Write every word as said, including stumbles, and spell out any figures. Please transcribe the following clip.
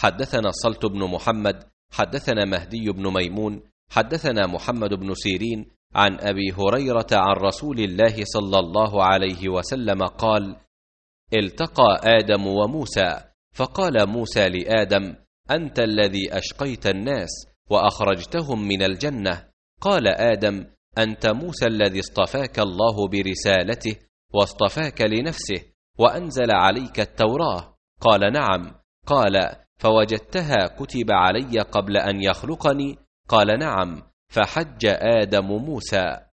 حدثنا الصلت بن محمد حدثنا مهدي بن ميمون حدثنا محمد بن سيرين عن أبي هريرة عن رسول الله صلى الله عليه وسلم قال: التقى آدم وموسى، فقال موسى لآدم: أنت الذي أشقيت الناس وأخرجتهم من الجنة. قال آدم: أنت موسى الذي اصطفاك الله برسالته واصطفاك لنفسه وأنزل عليك التوراة. قال: نعم. قال: فوجدتها كتب علي قبل أن يخلقني؟ قال: نعم. فحج آدم موسى.